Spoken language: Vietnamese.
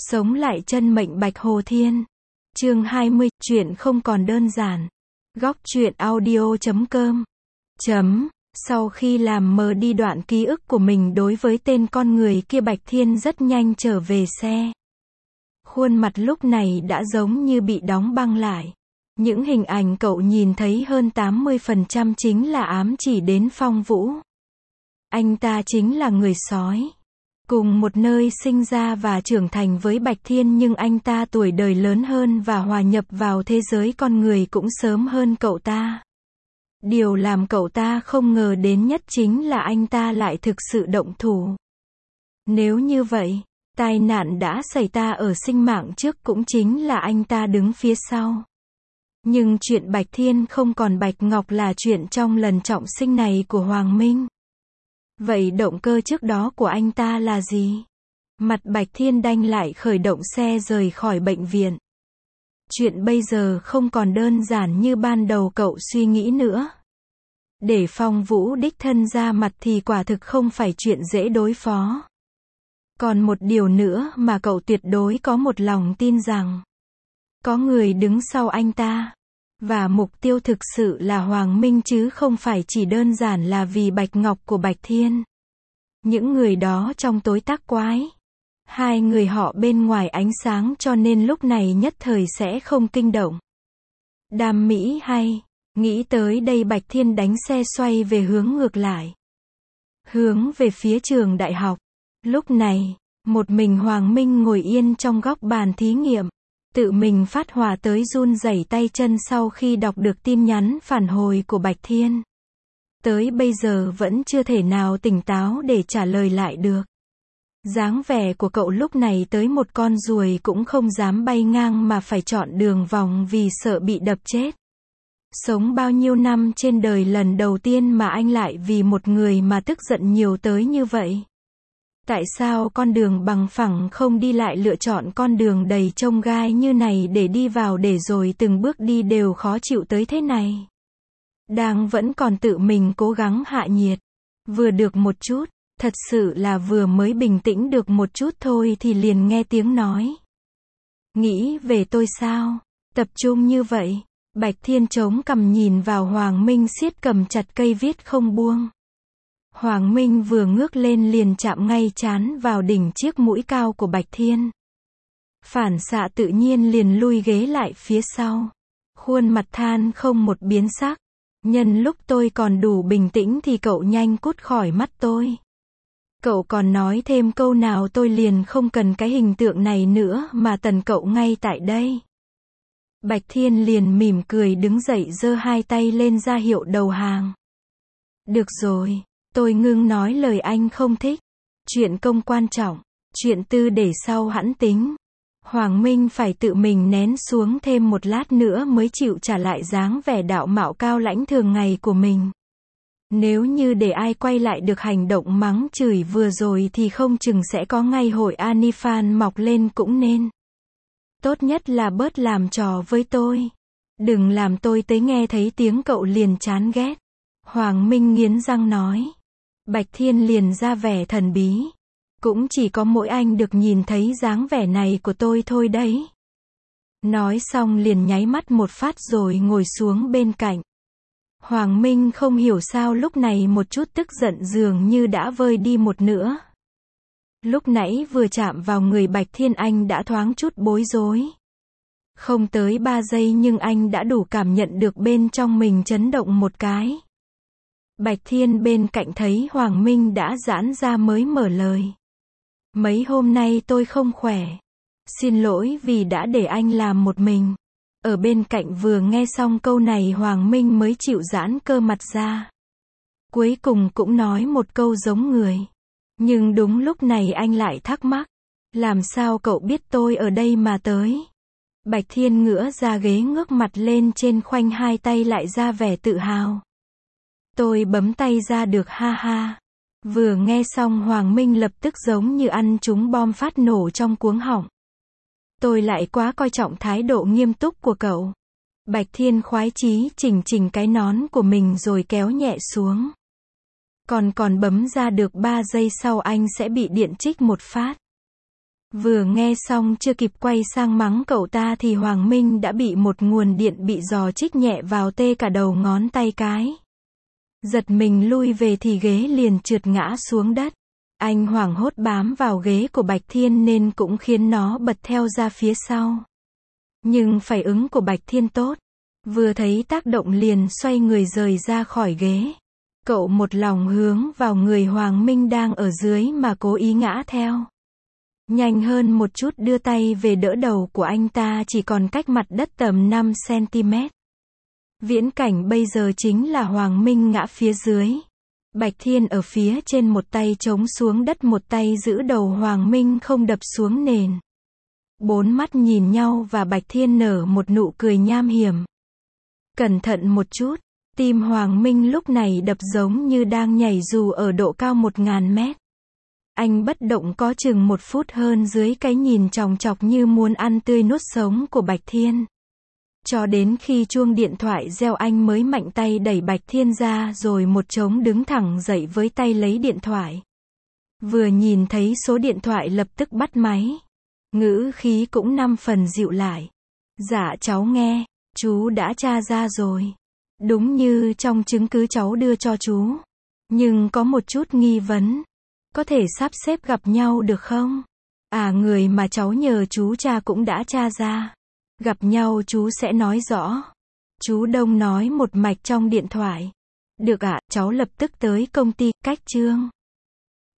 Sống lại chân mệnh Bạch Hồ Thiên. Chương 20, chuyện không còn đơn giản. Góc truyện audio.com. Sau khi làm mờ đi đoạn ký ức của mình đối với tên con người kia, Bạch Thiên rất nhanh trở về xe. Khuôn mặt lúc này đã giống như bị đóng băng lại. Những hình ảnh cậu nhìn thấy hơn 80% chính là ám chỉ đến Phong Vũ. Anh ta chính là người sói. Cùng một nơi sinh ra và trưởng thành với Bạch Thiên, nhưng anh ta tuổi đời lớn hơn và hòa nhập vào thế giới con người cũng sớm hơn cậu ta. Điều làm cậu ta không ngờ đến nhất chính là anh ta lại thực sự động thủ. Nếu như vậy, tai nạn đã xảy ra ở sinh mạng trước cũng chính là anh ta đứng phía sau. Nhưng chuyện Bạch Thiên không còn Bạch Ngọc là chuyện trong lần trọng sinh này của Hoàng Minh. Vậy động cơ trước đó của anh ta là gì? Mặt Bạch Thiên đanh lại, khởi động xe rời khỏi bệnh viện. Chuyện bây giờ không còn đơn giản như ban đầu cậu suy nghĩ nữa. Để Phong Vũ đích thân ra mặt thì quả thực không phải chuyện dễ đối phó. Còn một điều nữa mà cậu tuyệt đối có một lòng tin rằng có người đứng sau anh ta. Và mục tiêu thực sự là Hoàng Minh chứ không phải chỉ đơn giản là vì Bạch Ngọc của Bạch Thiên. Những người đó trong tối tác quái. Hai người họ bên ngoài ánh sáng cho nên lúc này nhất thời sẽ không kinh động. Đam mỹ hay. Nghĩ tới đây Bạch Thiên đánh xe xoay về hướng ngược lại. Hướng về phía trường đại học. Lúc này, một mình Hoàng Minh ngồi yên trong góc bàn thí nghiệm. Tự mình phát hỏa tới run rẩy tay chân sau khi đọc được tin nhắn phản hồi của Bạch Thiên. Tới bây giờ vẫn chưa thể nào tỉnh táo để trả lời lại được. Dáng vẻ của cậu lúc này tới một con ruồi cũng không dám bay ngang mà phải chọn đường vòng vì sợ bị đập chết. Sống bao nhiêu năm trên đời, lần đầu tiên mà anh lại vì một người mà tức giận nhiều tới như vậy. Tại sao con đường bằng phẳng không đi lại lựa chọn con đường đầy chông gai như này để đi vào, để rồi từng bước đi đều khó chịu tới thế này? Đang vẫn còn tự mình cố gắng hạ nhiệt. Vừa được một chút, thật sự là vừa mới bình tĩnh được một chút thôi thì liền nghe tiếng nói. Nghĩ về tôi sao? Tập trung như vậy. Bạch Thiên chống cằm nhìn vào Hoàng Minh siết cầm chặt cây viết không buông. Hoàng Minh vừa ngước lên liền chạm ngay trán vào đỉnh chiếc mũi cao của Bạch Thiên. Phản xạ tự nhiên liền lui ghế lại phía sau. Khuôn mặt than không một biến sắc. Nhân lúc tôi còn đủ bình tĩnh thì cậu nhanh cút khỏi mắt tôi. Cậu còn nói thêm câu nào tôi liền không cần cái hình tượng này nữa mà tần cậu ngay tại đây. Bạch Thiên liền mỉm cười đứng dậy giơ hai tay lên ra hiệu đầu hàng. Được rồi. Tôi ngưng nói lời anh không thích. Chuyện công quan trọng, chuyện tư để sau hẵng tính. Hoàng Minh phải tự mình nén xuống thêm một lát nữa mới chịu trả lại dáng vẻ đạo mạo cao lãnh thường ngày của mình. Nếu như để ai quay lại được hành động mắng chửi vừa rồi thì không chừng sẽ có ngay hội Anifan mọc lên cũng nên. Tốt nhất là bớt làm trò với tôi. Đừng làm tôi tới nghe thấy tiếng cậu liền chán ghét. Hoàng Minh nghiến răng nói. Bạch Thiên liền ra vẻ thần bí. Cũng chỉ có mỗi anh được nhìn thấy dáng vẻ này của tôi thôi đấy. Nói xong liền nháy mắt một phát rồi ngồi xuống bên cạnh. Hoàng Minh không hiểu sao lúc này một chút tức giận dường như đã vơi đi một nửa. Lúc nãy vừa chạm vào người Bạch Thiên anh đã thoáng chút bối rối. Không tới 3 giây nhưng anh đã đủ cảm nhận được bên trong mình chấn động một cái. Bạch Thiên bên cạnh thấy Hoàng Minh đã giãn ra mới mở lời. Mấy hôm nay tôi không khỏe. Xin lỗi vì đã để anh làm một mình. Ở bên cạnh vừa nghe xong câu này Hoàng Minh mới chịu giãn cơ mặt ra. Cuối cùng cũng nói một câu giống người. Nhưng đúng lúc này anh lại thắc mắc. Làm sao cậu biết tôi ở đây mà tới? Bạch Thiên ngửa ra ghế ngước mặt lên trên, khoanh hai tay lại ra vẻ tự hào. Tôi bấm tay ra được, ha ha. Vừa nghe xong Hoàng Minh lập tức giống như ăn trúng bom phát nổ trong cuống họng. Tôi lại quá coi trọng thái độ nghiêm túc của cậu. Bạch Thiên khoái chí chỉnh cái nón của mình rồi kéo nhẹ xuống. Còn bấm ra được 3 giây sau anh sẽ bị điện trích một phát. Vừa nghe xong chưa kịp quay sang mắng cậu ta thì Hoàng Minh đã bị một nguồn điện bị giò chích nhẹ vào tê cả đầu ngón tay cái. Giật mình lui về thì ghế liền trượt ngã xuống đất. Anh hoảng hốt bám vào ghế của Bạch Thiên nên cũng khiến nó bật theo ra phía sau. Nhưng phản ứng của Bạch Thiên tốt. Vừa thấy tác động liền xoay người rời ra khỏi ghế. Cậu một lòng hướng vào người Hoàng Minh đang ở dưới mà cố ý ngã theo. Nhanh hơn một chút đưa tay về đỡ đầu của anh ta chỉ còn cách mặt đất tầm 5 cm. Viễn cảnh bây giờ chính là Hoàng Minh ngã phía dưới. Bạch Thiên ở phía trên một tay chống xuống đất một tay giữ đầu Hoàng Minh không đập xuống nền. Bốn mắt nhìn nhau và Bạch Thiên nở một nụ cười nham hiểm. Cẩn thận một chút, tim Hoàng Minh lúc này đập giống như đang nhảy dù ở độ cao 1000 mét. Anh bất động có chừng 1 phút hơn dưới cái nhìn chòng chọc như muốn ăn tươi nuốt sống của Bạch Thiên. Cho đến khi chuông điện thoại reo anh mới mạnh tay đẩy Bạch Thiên ra rồi một trống đứng thẳng dậy với tay lấy điện thoại. Vừa nhìn thấy số điện thoại lập tức bắt máy. Ngữ khí cũng 5 phần dịu lại. Dạ cháu nghe, chú đã tra ra rồi. Đúng như trong chứng cứ cháu đưa cho chú. Nhưng có một chút nghi vấn. Có thể sắp xếp gặp nhau được không? À người mà cháu nhờ chú tra cũng đã tra ra. Gặp nhau chú sẽ nói rõ. Chú Đông nói một mạch trong điện thoại. Được ạ, cháu lập tức tới công ty, cách Trương.